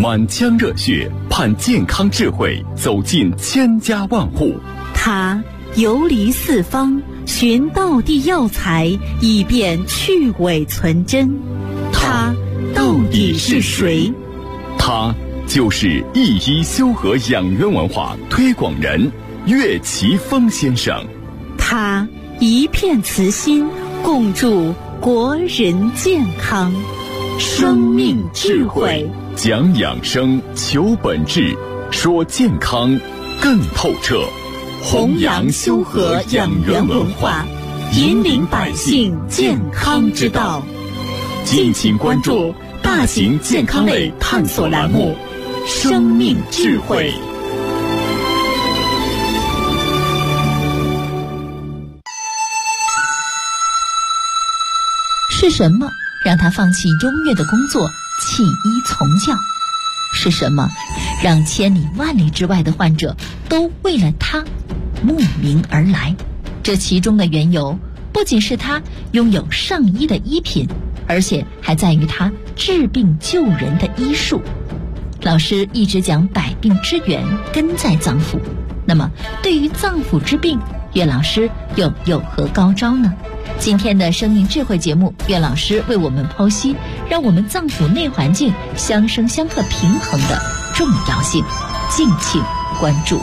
满腔热血盼健康智慧走进千家万户。 他游离四方，寻道地药材，以便去伪存真。他到底是谁？ 他就是一医修和养元文化推广人岳奇峰先生。 他一片慈心，共筑国人健康。生命智慧， 讲养生，求本质，说健康更透彻。 弘扬修和养元文化，引领百姓健康之道。敬请关注大型健康类探索栏目《生命智慧》。 是什么让他放弃优越的工作，弃医从教？是什么让千里万里之外的患者都为了他慕名而来？这其中的缘由，不仅是他拥有上医的医品，而且还在于他治病救人的医术。老师一直讲百病之源根在脏腑，那么对于脏腑之病，岳老师又有何高招呢？今天的生命智慧节目，岳老师为我们剖析让我们脏腑内环境相生相克平衡的重要性，敬请关注。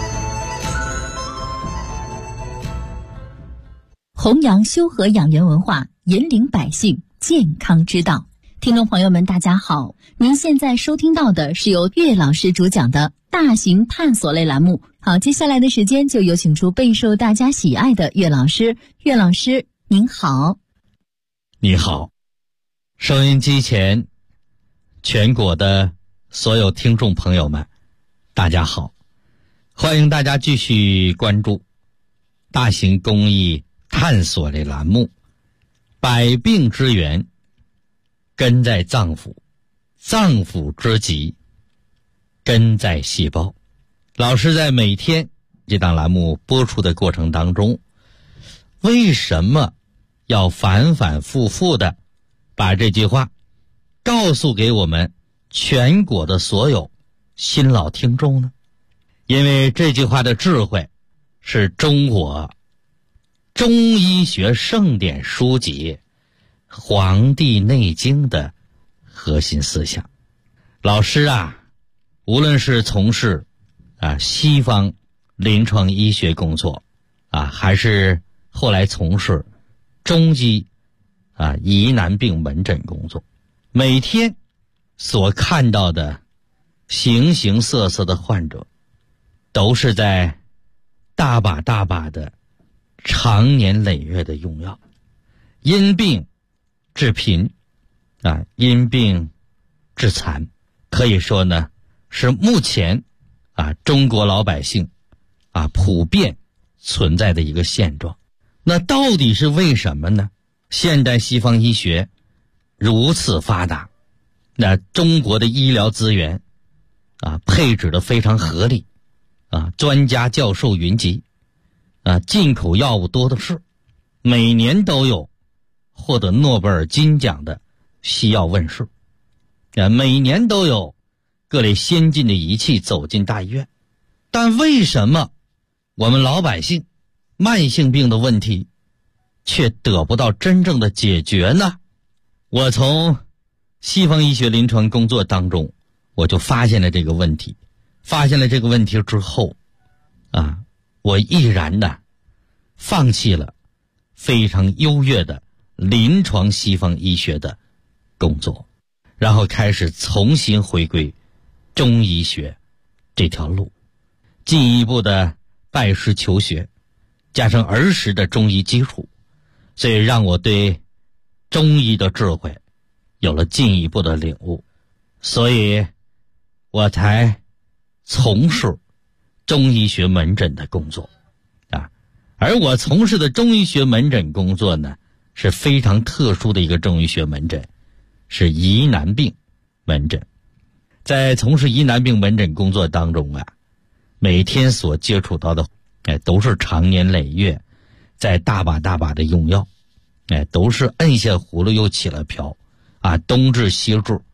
弘扬修和养元文化，引领百姓健康之道。听众朋友们大家好，您现在收听到的是由岳老师主讲的大型探索类栏目。好，接下来的时间就有请出备受大家喜爱的岳老师。岳老师您好。 你好，收音机前全国的所有听众朋友们大家好，欢迎大家继续关注大型公益探索类栏目，百病之源根在脏腑，脏腑之疾根在细胞。老师在每天这档栏目播出的过程当中，为什么要反反复复的把这句话告诉给我们全国的所有新老听众呢？因为这句话的智慧是中国中医学圣典书籍《黄帝内经》的核心思想。老师啊，无论是从事西方临床医学工作还是后来从事中医疑难病门诊工作，每天所看到的形形色色的患者，都是在大把大把的长年累月的用药，因病致贫因病致残，可以说呢是目前中国老百姓普遍存在的一个现状。那到底是为什么呢？现代西方医学如此发达，那中国的医疗资源配置的非常合理专家教授云集进口药物多的是，每年都有获得诺贝尔金奖的西药问世每年都有各类先进的仪器走进大医院。但为什么我们老百姓慢性病的问题却得不到真正的解决呢？我从西方医学临床工作当中，我就发现了这个问题。发现了这个问题之后我毅然的放弃了非常优越的临床西方医学的工作，然后开始重新回归中医学这条路，进一步的拜师求学，加上儿时的中医基础，所以让我对中医的智慧有了进一步的领悟，所以我才从事中医学门诊的工作而我从事的中医学门诊工作呢，是非常特殊的一个中医学门诊，是疑难病门诊。在从事疑难病门诊工作当中每天所接触到的都是长年累月在大把大把的用药都是摁下葫芦又起了瓢冬治西治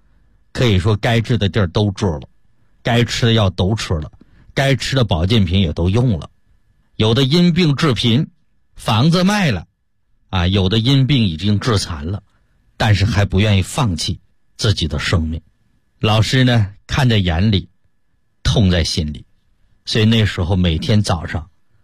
可以说该治的地儿都治了，该吃的药都吃了，该吃的保健品也都用了。有的因病致贫，房子卖了啊，有的因病已经致残了，但是还不愿意放弃自己的生命。老师呢，看在眼里，痛在心里，所以那时候每天早上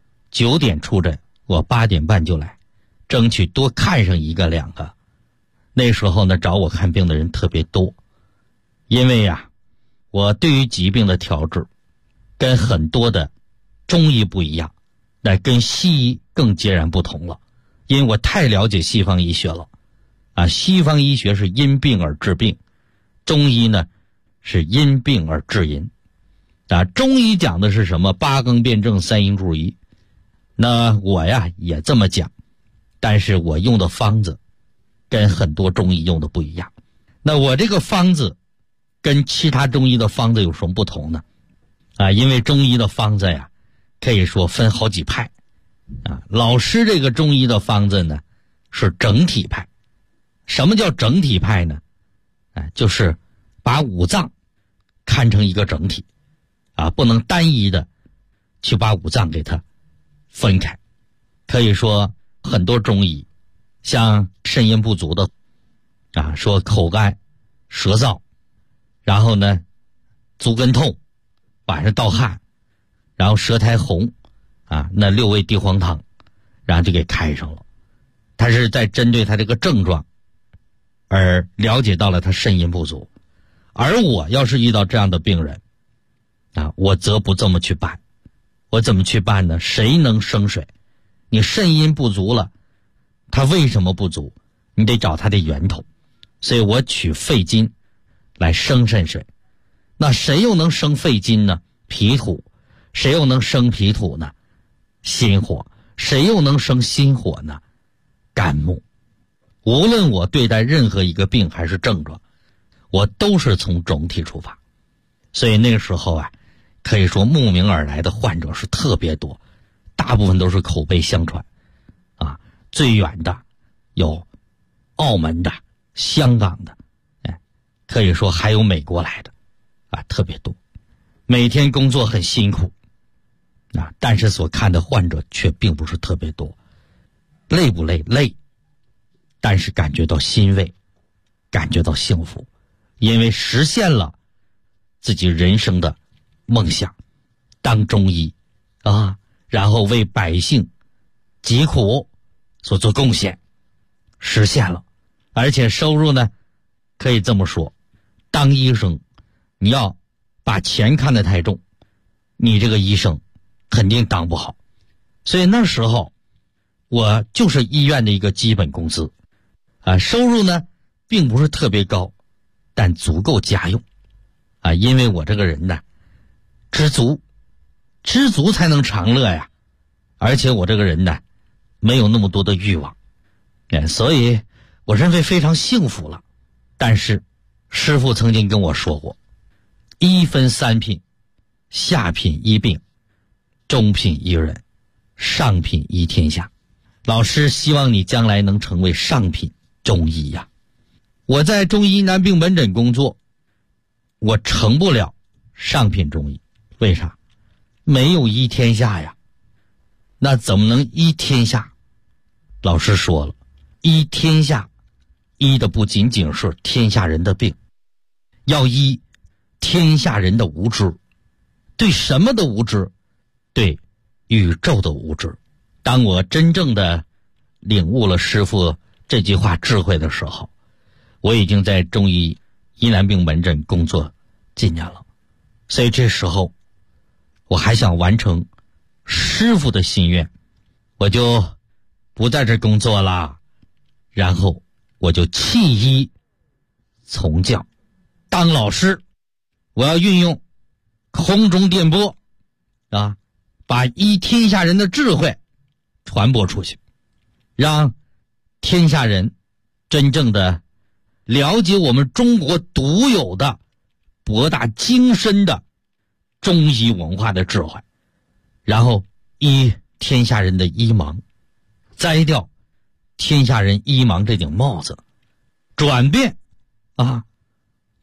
9点出诊，我8点半就来，争取多看上1个2个。那时候呢，找我看病的人特别多，因为呀，我对于疾病的调治跟很多的中医不一样，那跟西医更截然不同了。因为我太了解西方医学了啊，西方医学是因病而治病，中医呢是因病而治因啊。中医讲的是什么？8纲辩证3因注意。那我呀也这么讲，但是我用的方子跟很多中医用的不一样。那我这个方子跟其他中医的方子有什么不同呢？啊，因为中医的方子呀，可以说分好几派啊。老师这个中医的方子呢，是整体派。什么叫整体派呢？就是把5脏看成一个整体啊，不能单一的去把5脏给它分开。可以说很多中医像肾阴不足的啊，说口干舌燥，然后呢足跟痛，晚上盗汗，然后舌苔红啊，那6味地黄汤然后就给开上了。他是在针对他这个症状而了解到了他肾阴不足。而我要是遇到这样的病人啊，我则不这么去办。我怎么去办呢？谁能生水？你肾阴不足了，他为什么不足？你得找他的源头。所以我取肺金来生肾水。那谁又能生肺金呢？脾土。谁又能生脾土呢？心火。谁又能生心火呢？肝木。无论我对待任何一个病还是症状，我都是从总体出发。所以那个时候啊，可以说慕名而来的患者是特别多，大部分都是口碑相传啊，最远的有澳门的、香港的，可以说还有美国来的啊，特别多。每天工作很辛苦啊，但是所看的患者却并不是特别多。累不累？累，但是感觉到欣慰，感觉到幸福，因为实现了自己人生的梦想，当中医啊，然后为百姓疾苦所做贡献，实现了。而且收入呢，可以这么说，当医生你要把钱看得太重，你这个医生肯定当不好。所以那时候我就是医院的一个基本工资啊，收入呢并不是特别高，但足够家用啊。因为我这个人呢，知足才能长乐呀。而且我这个人呢，没有那么多的欲望，所以我认为非常幸福了。但是师父曾经跟我说过，医分3品，下品医病，中品医人，上品医天下。老师希望你将来能成为上品中医呀。我在中医难病门诊工作，我成不了上品中医。为啥？没有医天下呀。那怎么能医天下？老师说了，医天下，医的不仅仅是天下人的病，要医天下人的无知。对什么的无知？对宇宙的无知。当我真正的领悟了师父这句话智慧的时候，我已经在中医疑难病门诊工作几年了。所以这时候我还想完成师父的心愿，我就不在这工作了，然后我就弃医从教，当老师。我要运用空中电波啊，把医天下人的智慧传播出去，让天下人真正的了解我们中国独有的博大精深的中医文化的智慧，然后医天下人的医盲，摘掉天下人医盲这顶帽子，转变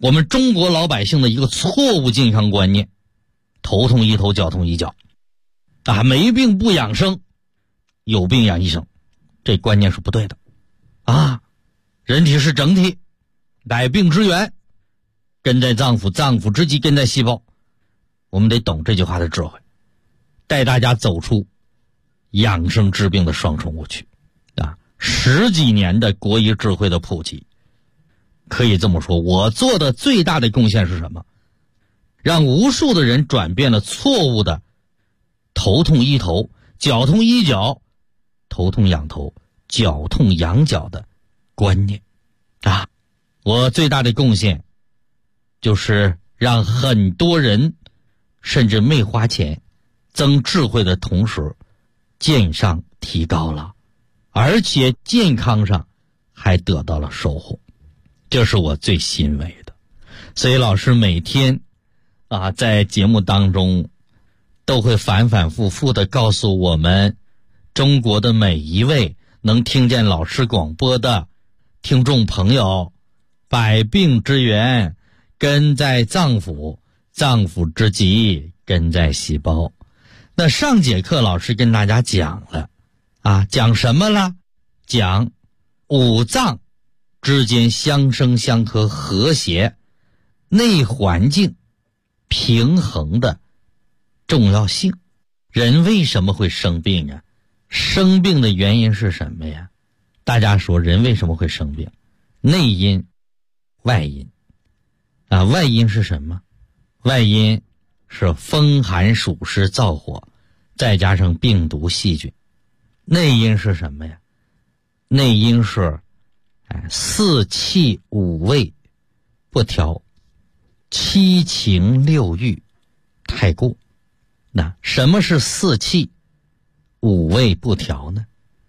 我们中国老百姓的一个错误健康观念，头痛医头，脚痛医脚，没病不养生，有病养医生，这观念是不对的人体是整体，百病之源根在脏腑，脏腑之基根在细胞。我们得懂这句话的智慧，带大家走出养生治病的双重误区10几年的国医智慧的普及，可以这么说，我做的最大的贡献是什么？让无数的人转变了错误的头痛医头，脚痛医脚，头痛养头，脚痛养脚的观念我最大的贡献就是让很多人甚至没花钱增智慧的同时，健上提高了，而且健康上还得到了收获，这是我最欣慰的。所以老师每天在节目当中都会反反复复地告诉我们中国的每一位能听见老师广播的听众朋友，百病之源根在脏腑，脏腑之基根在细胞。那上节课老师跟大家讲了讲什么了？讲五脏之间相生相克和谐内环境平衡的重要性。人为什么会生病啊？生病的原因是什么呀？大家说人为什么会生病？内因外因外因是什么？外因是风寒暑湿燥火，再加上病毒细菌。内因是什么呀？内因是四气五味不调，七情六欲太过。那什么是四气五味不调呢？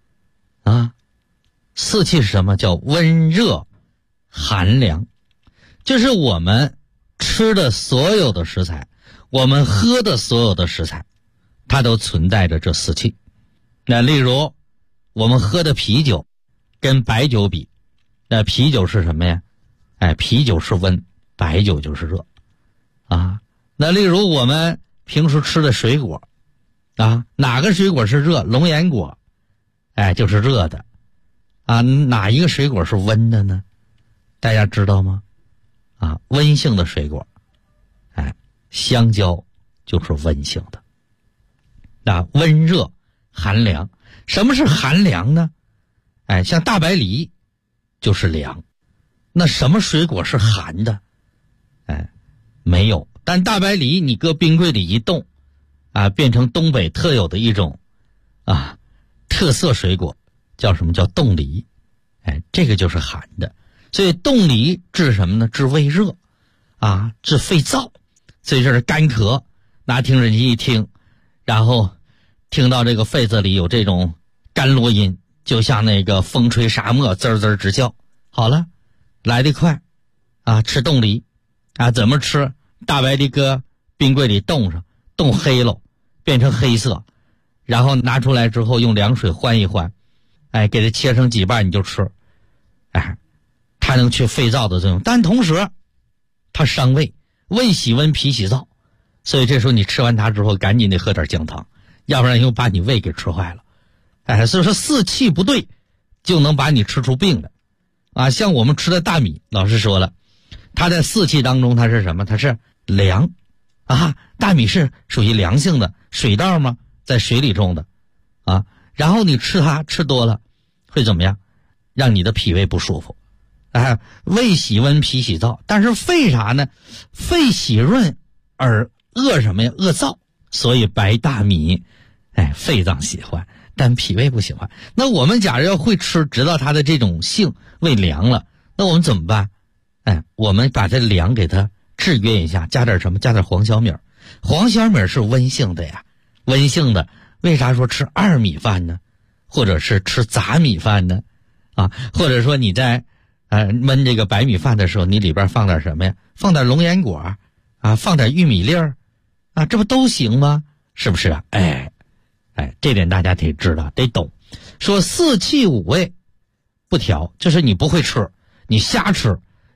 四气是什么？叫温热寒凉，就是我们吃的所有的食材，我们喝的所有的食材，它都存在着这四气。那例如我们喝的啤酒跟白酒比，那啤酒是什么呀？啤酒是温，白酒就是热那例如我们平时吃的水果哪个水果是热？龙眼果就是热的哪一个水果是温的呢？大家知道吗？温性的水果香蕉就是温性的温热寒凉。什么是寒凉呢？像大白梨就是凉。那什么水果是寒的？没有。但大白梨你搁冰柜里一冻变成东北特有的一种特色水果，叫什么？叫冻梨。这个就是寒的。所以冻梨治什么呢？治胃热治肺燥。所以这是干咳，拿听诊器一听，然后听到这个肺子里有这种干啰音，就像那个风吹沙漠滋滋直叫。好了，来得快吃冻梨怎么吃？大白梨搁冰柜里冻上，冻黑了变成黑色，然后拿出来之后用凉水换一换给它切成几瓣你就吃它能去肺燥的作用，但同时它伤胃，胃喜温脾喜燥，所以这时候你吃完它之后赶紧得喝点姜汤，要不然又把你胃给吃坏了所以说四气不对就能把你吃出病来像我们吃的大米，老师说了它在四气当中它是什么？它是凉大米是属于凉性的水稻嘛，在水里种的然后你吃它吃多了会怎么样？让你的脾胃不舒服胃喜温脾喜燥。但是肺啥呢？肺喜润而恶什么呀？恶燥。所以白大米肺脏喜欢，但脾胃不喜欢。那我们假如要会吃，知道它的这种性胃凉了，那我们怎么办？我们把这凉给它制约一下，加点什么？加点黄小米。黄小米是温性的呀，温性的。为啥说吃二米饭呢？或者是吃杂米饭呢？或者说你在焖这个白米饭的时候，你里边放点什么呀？放点龙眼果放点玉米粒儿这不都行吗？是不是这点大家得知道，得懂。说四气五味不调，就是你不会吃，你瞎吃，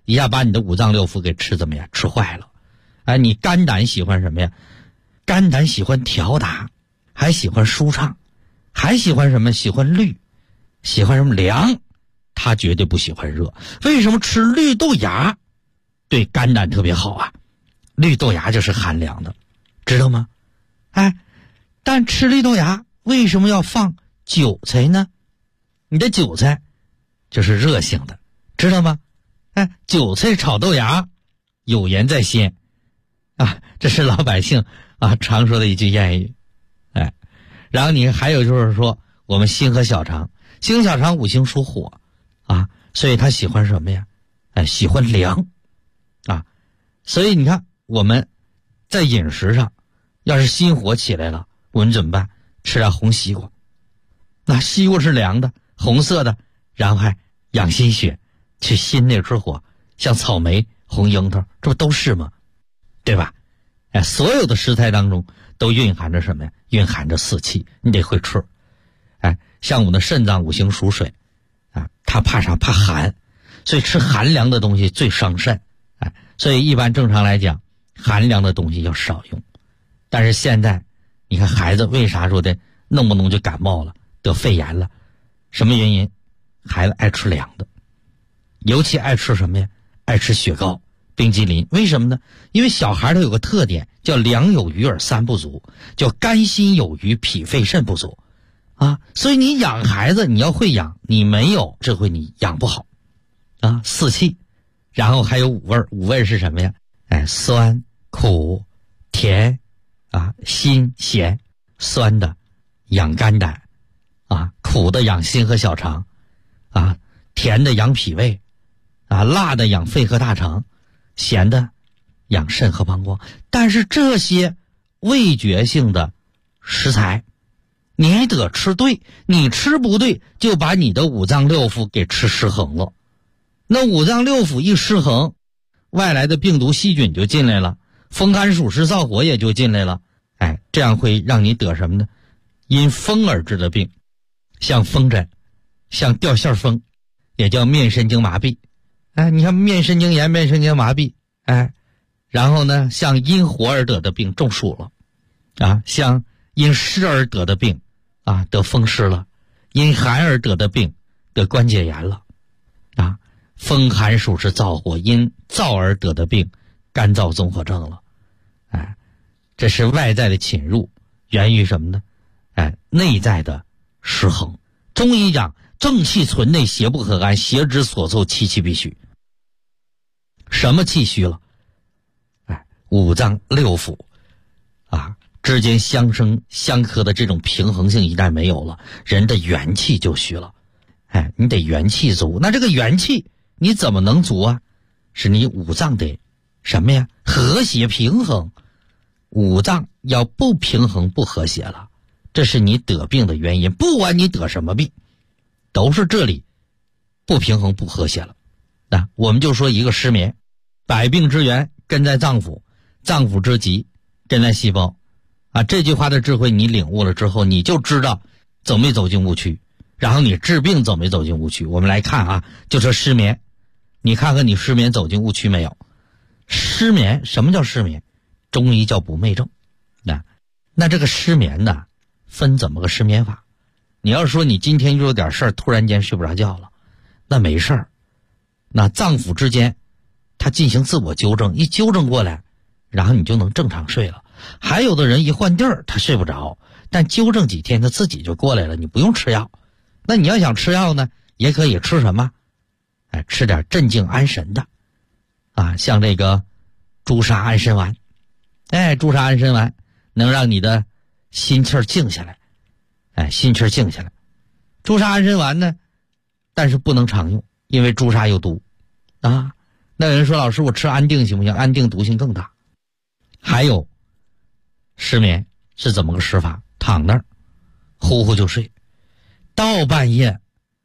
一下把你的五脏六腑给吃怎么样？吃坏了。哎，你肝胆喜欢什么呀？肝胆喜欢调达，还喜欢舒畅，还喜欢什么？喜欢绿，喜欢什么凉？他绝对不喜欢热。为什么吃绿豆芽对肝胆特别好啊？绿豆芽就是寒凉的，知道吗？哎，但吃绿豆芽为什么要放韭菜呢？你的韭菜就是热性的，知道吗？哎，韭菜炒豆芽，有盐在先啊，这是老百姓啊常说的一句谚语。哎，然后你还有就是说，我们心和小肠，心和小肠五行属火啊，所以他喜欢什么呀？哎，喜欢凉啊。所以你看我们在饮食上，要是心火起来了，我们怎么办？吃点红西瓜，那西瓜是凉的，红色的，然后还养心血，去心那之火，像草莓、红樱桃，这不都是吗？对吧？哎，所有的食材当中都蕴含着什么呀？蕴含着四气，你得会吃。哎，像我们的肾脏五行属水啊，它怕啥？怕寒，所以吃寒凉的东西最伤肾。哎，所以一般正常来讲，寒凉的东西要少用。但是现在你看孩子为啥说的弄不弄就感冒了，得肺炎了？什么原因？孩子爱吃凉的，尤其爱吃什么呀？爱吃雪糕、冰激凌。为什么呢？因为小孩他有个特点，叫凉有余而三不足，叫肝心有余，脾肺肾不足啊。所以你养孩子你要会养，你没有这回你养不好啊。四气，然后还有五味，五味是什么呀？哎，酸、苦、甜啊，辛、咸。酸的养肝胆啊，苦的养心和小肠啊，甜的养脾胃啊，辣的养肺和大肠，咸的养肾和膀胱。但是这些味觉性的食材你还得吃对，你吃不对就把你的五脏六腑给吃失衡了。那五脏六腑一失衡，外来的病毒细菌就进来了，风寒暑湿燥火也就进来了。哎，这样会让你得什么呢？因风而致的病，像风疹，像掉线风，也叫面神经麻痹。哎，你看面神经炎、面神经麻痹，哎，然后呢，像因火而得的病，中暑了啊；像因湿而得的病啊，得风湿了；因寒而得的病，得关节炎了啊；风寒暑湿燥火，因燥而得的病，干燥综合症了。哎，这是外在的侵入，源于什么呢？哎，内在的失衡。中医讲正气存内，邪不可干，邪之所凑，气气必虚。什么气虚了？哎，五脏六腑啊之间相生相克的这种平衡性一旦没有了，人的元气就虚了。哎，你得元气足，那这个元气你怎么能足啊？是你五脏得什么呀？和谐平衡。五脏要不平衡不和谐了，这是你得病的原因。不管你得什么病，都是这里不平衡不和谐了。那我们就说一个失眠，百病之源根在脏腑，脏腑之疾根在细胞啊。这句话的智慧你领悟了之后，你就知道走没走进误区，然后你治病走没走进误区。我们来看啊，就说失眠，你看看你失眠走进误区没有？失眠，什么叫失眠？中医叫不寐症。那这个失眠呢，分怎么个失眠法？你要是说你今天又有点事儿，突然间睡不着觉了，那没事儿，那脏腑之间它进行自我纠正，一纠正过来，然后你就能正常睡了。还有的人一换地儿他睡不着，但纠正几天他自己就过来了，你不用吃药。那你要想吃药呢，也可以吃什么？哎，吃点镇静安神的啊，像这个朱砂安神丸。哎，朱砂安神丸能让你的心气儿静下来。哎，心气儿静下来。朱砂安神丸呢，但是不能常用，因为朱砂有毒啊。那有人说，老师我吃安定行不行？安定毒性更大。还有失眠是怎么个失法？躺那儿呼呼就睡，到半夜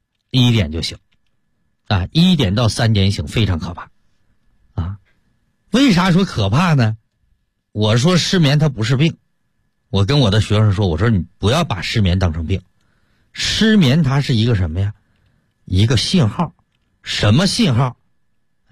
1点就醒啊，1点到3点醒，非常可怕啊。为啥说可怕呢？我说失眠它不是病，我跟我的学生说，我说你不要把失眠当成病，失眠它是一个什么呀？一个信号。什么信号？哎，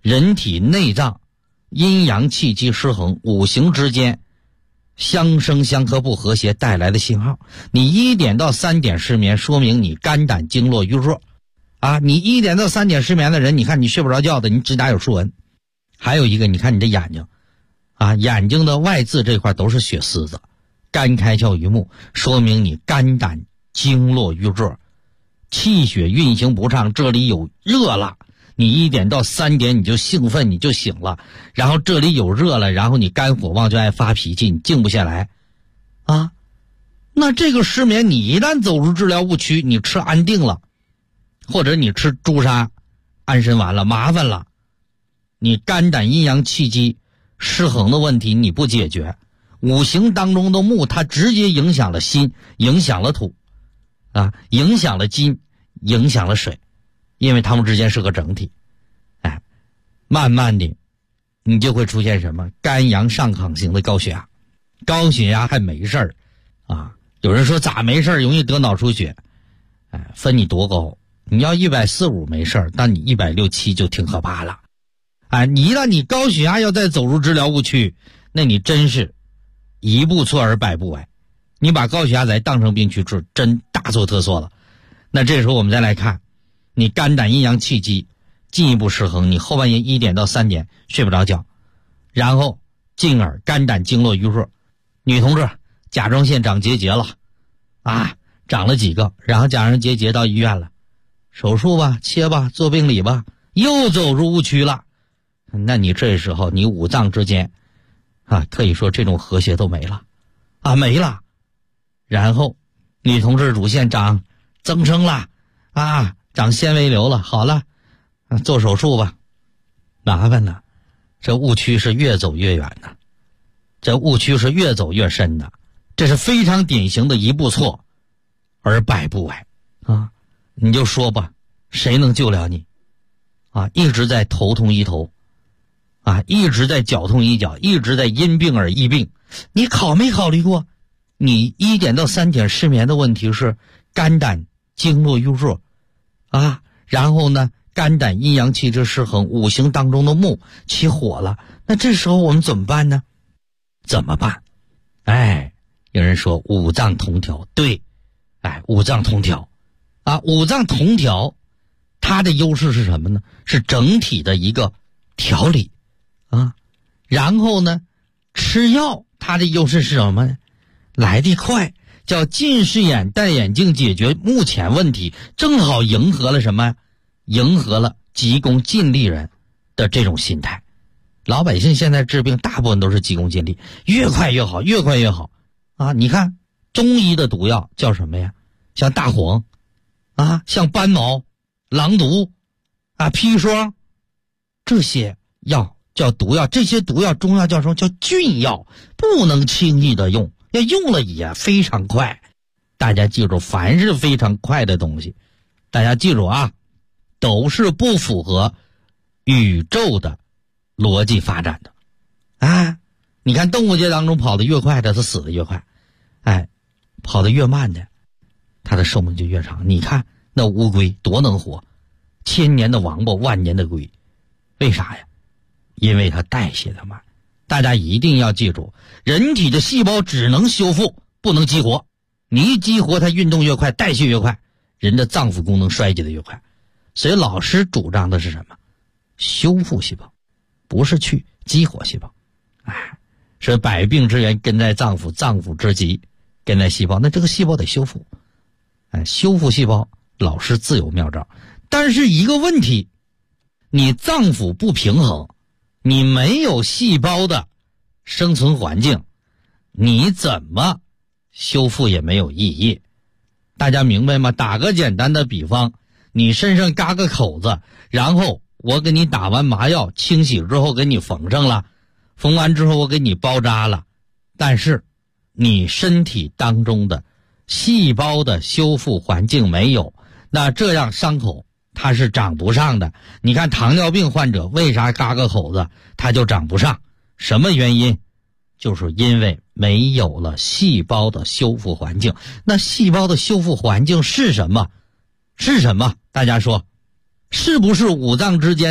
人体内脏阴阳气机失衡，五行之间相生相克不和谐带来的信号。你1点到3点失眠，说明你肝胆经络虚弱啊。你1点到3点失眠的人，你看你睡不着觉的，你指甲有竖纹。还有一个，你看你的眼睛啊，眼睛的外眦这块都是血丝子，肝开窍于目，说明你肝胆经络虚弱，气血运行不畅，这里有热了，你1点到3点你就兴奋，你就醒了，然后这里有热了，然后你肝火旺就爱发脾气，你静不下来啊。那这个失眠你一旦走入治疗误区，你吃安定了，或者你吃朱砂安神丸了，麻烦了，你肝胆阴阳气机失衡的问题你不解决，五行当中的木它直接影响了心，影响了土啊，影响了金，影响了水，因为它们之间是个整体。哎，慢慢的你就会出现什么肝阳上亢型的高血压。高血压还没事儿啊，有人说咋没事儿，容易得脑出血。哎，分你多高，你要145没事儿，但你160、170就挺可怕了。哎，你一旦你高血压要再走入治疗误区，那你真是一步错而百步歪，你把高血压再当成病去治，真大错特错了。那这时候我们再来看，你肝胆阴阳气机进一步失衡，你后半夜1点到3点睡不着觉，然后进而肝胆经络虚弱。女同志甲状腺长结节了啊，长了几个，然后甲状腺结节到医院了，手术吧，切吧，做病理吧，又走入误区了。那你这时候你五脏之间啊，可以说这种和谐都没了啊，没了。然后女同志乳腺长增生了啊，长纤维瘤了，好了啊，做手术吧，麻烦了。这误区是越走越远的，这误区是越走越深的，这是非常典型的一步错而百步歪啊。你就说吧，谁能救了你啊？一直在头痛医头啊，一直在脚痛医脚，一直在因病而医病。你没考虑过，你1点到3点失眠的问题是肝胆经络虚弱啊，然后呢，肝胆阴阳气之失衡，五行当中的木起火了。那这时候我们怎么办呢？怎么办？哎，有人说五脏同调，对，哎，五脏同调啊，五脏同调，它的优势是什么呢？是整体的一个调理啊。然后呢，吃药它的优势是什么呢？来得快，叫近视眼戴眼镜解决目前问题，正好迎合了什么？迎合了急功近利人的这种心态。老百姓现在治病大部分都是急功近利，越快越好，越快越好啊！你看中医的毒药叫什么呀？像大黄啊，像斑毛、狼毒啊、砒霜，这些药叫毒药。这些毒药中药叫什么？叫菌药，不能轻易的用，要用了也非常快。大家记住，凡是非常快的东西，大家记住啊，都是不符合宇宙的逻辑发展的啊！你看动物界当中跑得越快的，它死得越快，哎，跑得越慢的，它的寿命就越长。你看那乌龟多能活，1000年的王八，万年的龟，为啥呀？因为它代谢的慢。大家一定要记住，人体的细胞只能修复，不能激活。你一激活，它运动越快，代谢越快，人的脏腑功能衰竭的越快。所以老师主张的是什么？修复细胞，不是去激活细胞。哎，所以百病之源根在脏腑，脏腑之疾根在细胞。那这个细胞得修复，哎，修复细胞，老师自有妙招。但是一个问题，你脏腑不平衡，你没有细胞的生存环境，你怎么修复也没有意义。大家明白吗？打个简单的比方，你身上嘎个口子，然后我给你打完麻药，清洗之后给你缝上了，缝完之后我给你包扎了，但是你身体当中的细胞的修复环境没有，那这样伤口它是长不上的。你看糖尿病患者为啥嘎个口子它就长不上？什么原因？就是因为没有了细胞的修复环境。那细胞的修复环境是什么？是什么？大家说，是不是五脏之间的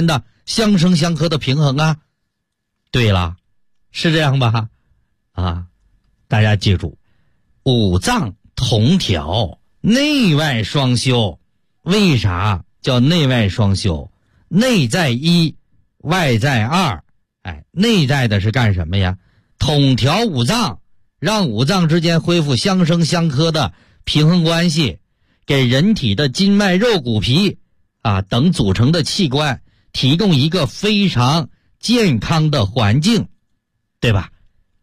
相生相克的平衡啊。对了，是这样吧？啊，大家记住，五脏同调，内外双修。为啥叫内外双修？内在一，外在二。内在的是干什么呀？统调五脏，让五脏之间恢复相生相克的平衡关系，给人体的筋脉肉骨皮等组成的器官提供一个非常健康的环境，对吧？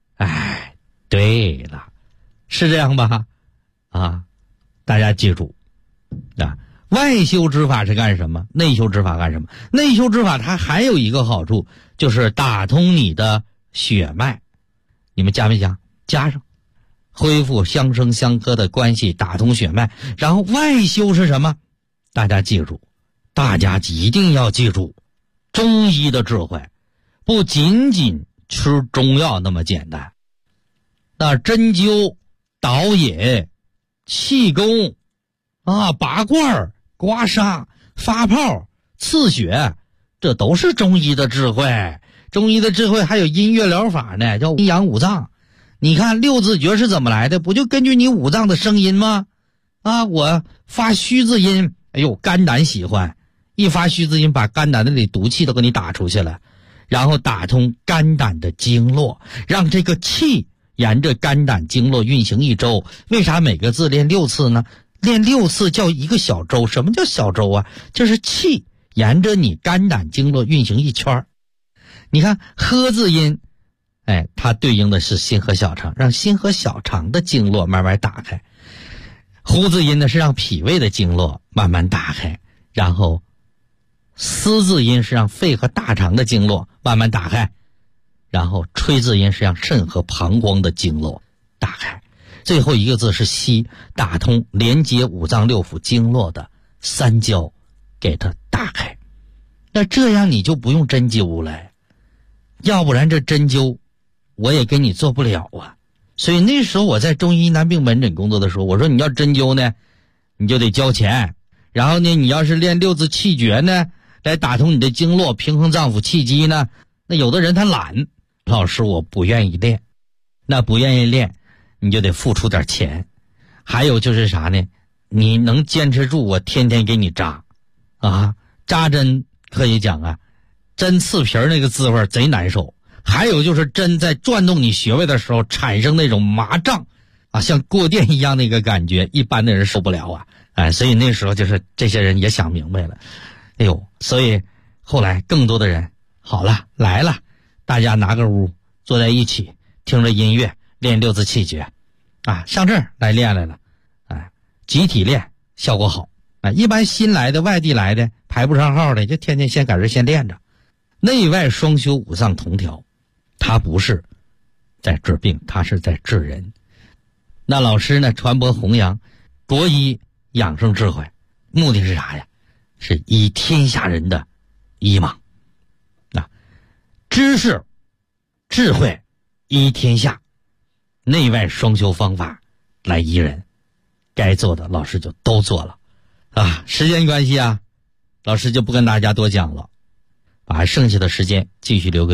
对了，是这样吧？大家记住外修之法是干什么？内修之法干什么？内修之法它还有一个好处，就是打通你的血脉。你们加没加？加上，恢复相生相克的关系，打通血脉。然后外修是什么？大家记住，大家一定要记住，中医的智慧不仅仅吃中药那么简单。那针灸、导引、气功拔罐、刮痧、发泡、刺血，这都是中医的智慧。中医的智慧还有音乐疗法呢，叫阴阳五脏。你看六字诀是怎么来的？不就根据你五脏的声音吗？我发虚字音，肝胆喜欢，一发虚字音把肝胆的里毒气都给你打出去了，然后打通肝胆的经络，让这个气沿着肝胆经络运行一周。为啥每个字练6次呢？练6次叫一个小周。什么叫小周啊？就是气沿着你肝胆经络运行一圈。你看呵字音，它对应的是心和小肠，让心和小肠的经络慢慢打开。呼字音呢是让脾胃的经络慢慢打开，然后嘶字音是让肺和大肠的经络慢慢打开，然后吹字音是让肾和膀胱的经络打开，最后一个字是息，打通连接五脏六腑经络的三焦，给它打开。那这样你就不用针灸了，要不然这针灸我也给你做不了啊。所以那时候我在中医男病门诊工作的时候，我说你要针灸呢你就得交钱，然后呢你要是练6字气诀呢来打通你的经络，平衡脏腑气机呢，那有的人他懒，老师我不愿意练，那不愿意练你就得付出点钱。还有就是啥呢，你能坚持住我天天给你扎扎针可以讲针刺皮那个滋味贼难受。还有就是针在转动你穴位的时候产生那种麻胀像过电一样的一个感觉，一般的人受不了所以那时候就是这些人也想明白了，所以后来更多的人好了来了，大家拿个屋坐在一起，听着音乐练6字气诀上这儿来练来了集体练效果好一般新来的外地来的排不上号的就天天先搁这先练着。内外双修，五脏同调，它不是在治病，它是在治人。那老师呢传播弘扬国医养生智慧，目的是啥呀？是医天下人的医盲知识智慧医天下，内外双修方法来医人，该做的老师就都做了时间关系老师就不跟大家多讲了，把剩下的时间继续留给